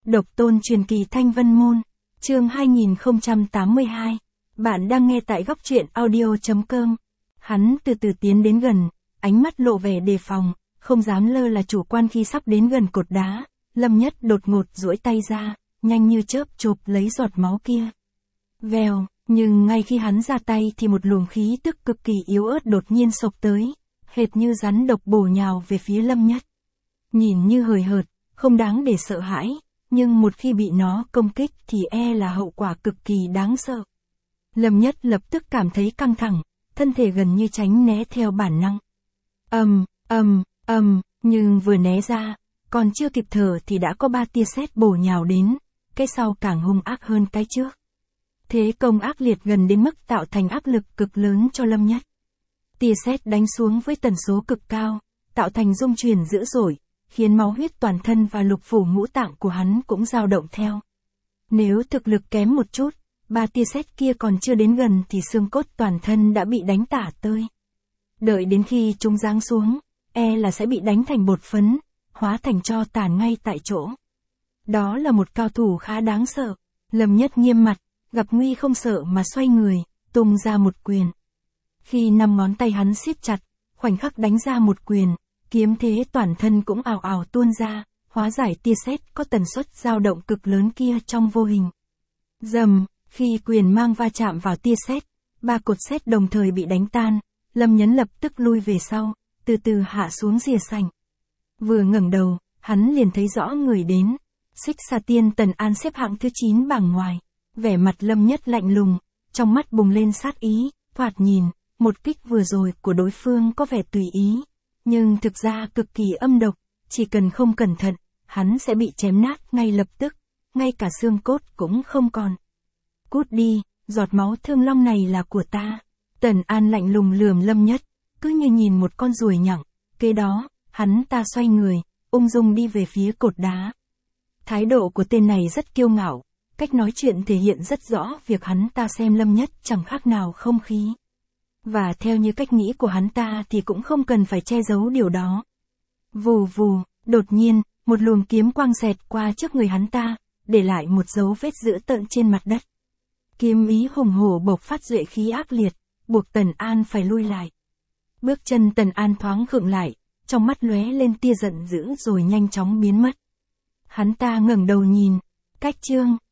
Độc tôn truyền kỳ Thanh Vân Môn, chương 2082. Bạn đang nghe tại góc truyện audio.com. Hắn từ từ tiến đến gần, ánh mắt lộ vẻ đề phòng, không dám lơ là chủ quan khi sắp đến gần cột đá. Lâm Nhất đột ngột duỗi tay ra, nhanh như chớp chộp lấy giọt máu kia. Vèo, nhưng ngay khi hắn ra tay thì một luồng khí tức cực kỳ yếu ớt đột nhiên xộc tới, hệt như rắn độc bổ nhào về phía Lâm Nhất. Nhìn như hời hợt, không đáng để sợ hãi, nhưng một khi bị nó công kích thì là hậu quả cực kỳ đáng sợ. Lâm Nhất lập tức cảm thấy căng thẳng, thân thể gần như tránh né theo bản năng. Nhưng vừa né ra, còn chưa kịp thở thì đã có 3 tia sét bổ nhào đến, cái sau càng hung ác hơn cái trước. Thế công ác liệt gần đến mức tạo thành áp lực cực lớn cho Lâm Nhất. Tia sét đánh xuống với tần số cực cao, tạo thành rung chuyển dữ dội, khiến máu huyết toàn thân và lục phủ ngũ tạng của hắn cũng dao động theo. Nếu thực lực kém một chút, 3 tia sét kia còn chưa đến gần thì xương cốt toàn thân đã bị đánh tả tơi. Đợi đến khi chúng giáng xuống, là sẽ bị đánh thành bột phấn, hóa thành tro tàn ngay tại chỗ. Đó là một cao thủ khá đáng sợ. Lâm Nhất nghiêm mặt, gặp nguy không sợ mà xoay người, tung ra một quyền. Khi 5 ngón tay hắn siết chặt, khoảnh khắc đánh ra một quyền, kiếm thế toàn thân cũng ào ào tuôn ra, hóa giải tia sét có tần suất dao động cực lớn kia trong vô hình. Rầm, khi quyền mang va chạm vào tia sét, 3 cột sét đồng thời bị đánh tan, Lâm Nhấn lập tức lui về sau, từ từ hạ xuống rìa sảnh. Vừa ngẩng đầu, hắn liền thấy rõ người đến. Xích Xà Tiên Tần An xếp hạng thứ 9 bảng ngoài, vẻ mặt Lâm Nhất lạnh lùng, trong mắt bùng lên sát ý, thoạt nhìn, một kích vừa rồi của đối phương có vẻ tùy ý, nhưng thực ra cực kỳ âm độc, chỉ cần không cẩn thận, hắn sẽ bị chém nát ngay lập tức, ngay cả xương cốt cũng không còn. Cút đi, giọt máu thương long này là của ta. Tần An lạnh lùng lườm Lâm Nhất, cứ như nhìn một con ruồi nhặng, kế đó, hắn ta xoay người, ung dung đi về phía cột đá. Thái độ của tên này rất kiêu ngạo, cách nói chuyện thể hiện rất rõ việc hắn ta xem Lâm Nhất chẳng khác nào không khí. Và theo như cách nghĩ của hắn ta thì cũng không cần phải che giấu điều đó. Vù vù, đột nhiên, một luồng kiếm quang xẹt qua trước người hắn ta, để lại một dấu vết dữ tợn trên mặt đất. Kiếm ý hùng hổ bộc phát duệ khí ác liệt, buộc Tần An phải lui lại. Bước chân Tần An thoáng khựng lại, trong mắt lóe lên tia giận dữ rồi nhanh chóng biến mất. Hắn ta ngẩng đầu nhìn, cách chương